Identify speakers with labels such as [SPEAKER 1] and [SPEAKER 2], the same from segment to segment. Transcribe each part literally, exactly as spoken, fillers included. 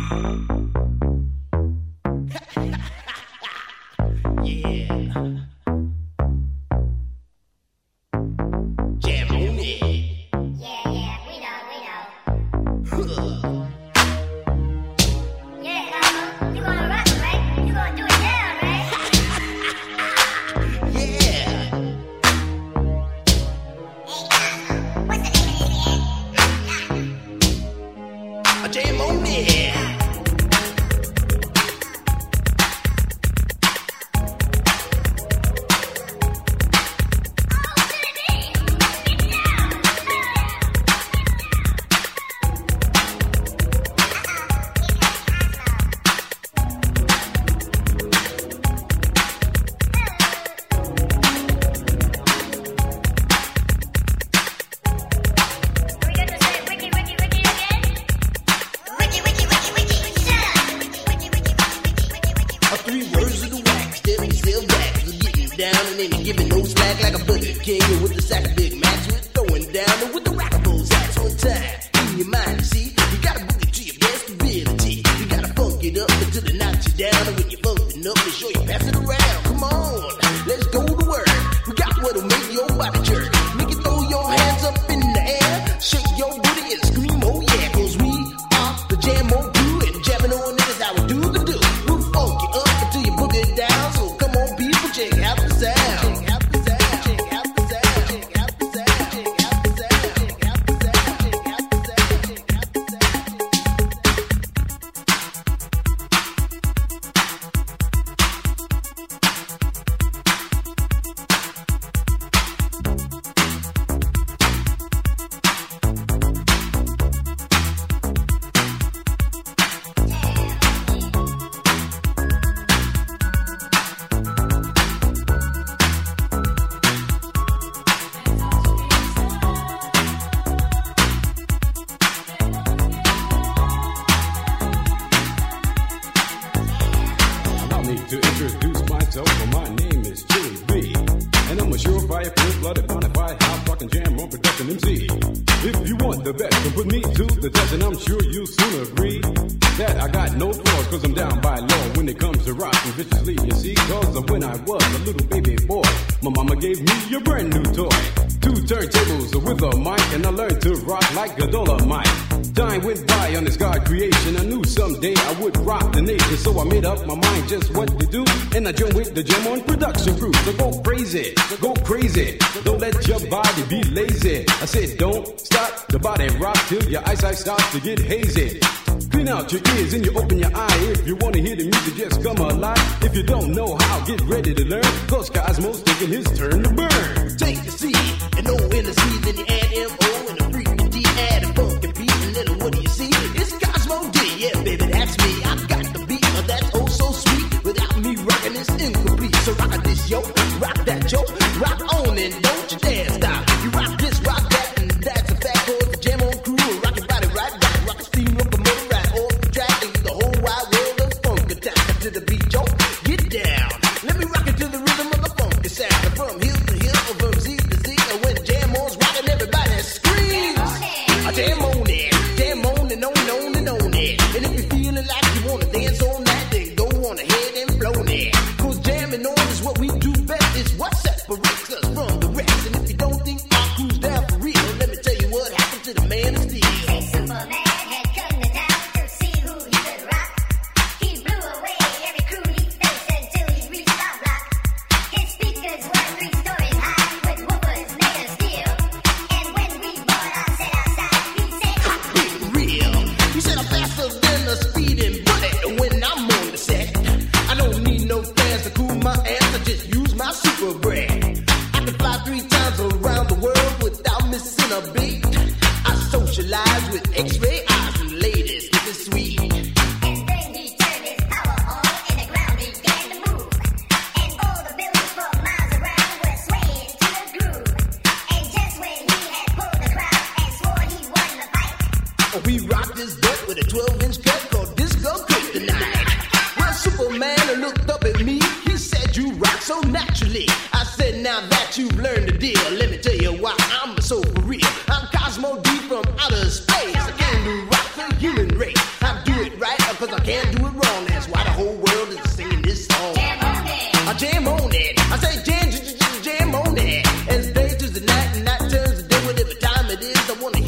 [SPEAKER 1] Starts to get hazy. Clean out your ears and you open your eye. If you want to hear the music, just come alive. If you don't know how, get ready to learn. Cause Cosmo's taking his turn to burn.
[SPEAKER 2] Take the C and O in the C, then you add M O and a freaking D, add a funky beat, and then what do you see? It's Cosmo D, yeah baby, that's me. I got the beat, oh, that's oh so sweet. Without me rocking, it's incomplete. So rock this yo, rock that yo, rock on and don't you dare stop. You rock this, rock that, and that's a fact. Cause the Jam On crew will rock your body right back. Rock a steam locomotive right off the track, and the whole wide world of funk attack. To the beat, yo, get down. Let me rock it to the rhythm of the funky sound. From hill to hill, from Z to Z, and when Jam On's rocking, everybody screams. I jam on it, jam on and on and on and on it. And if you're feeling like you wanna dance on that, then go on ahead and blow it. Cause jamming on is what we do best. It's what separates us from the rest. And if you don't think our crew's down for real, let me tell you what happened to the man of steel.
[SPEAKER 3] A Superman had come to town to see who he could rock. He blew away every crew he faced until he reached our block. His speakers were three stories high with woofers made of steel. And when we bought our set outside, he said,
[SPEAKER 2] Be real. He said I'm faster than a speeding bullet when I'm on the set. I don't need no fans to cool my ass. I just use my super breath. I can fly three times around the world without missing a beat. I socialize with X-ray eyes and ladies. This is sweet.
[SPEAKER 3] and then he turned his power on and the ground began to move. And all the buildings for miles around were swaying to the groove. And just when he had pulled the crowd and swore he won the fight,
[SPEAKER 2] We rocked this deck with a twelve inch cut called Disco Kryptonite. Well, Superman looked up at me. He said, you rock so naturally. I said, now that you've learned the deal, let me tell you why I'm so for real. I'm Cosmo D from outer space. I came to rock the human race. I do it right, cause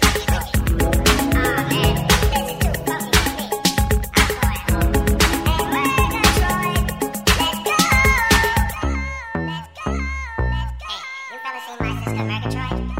[SPEAKER 3] Megatroid?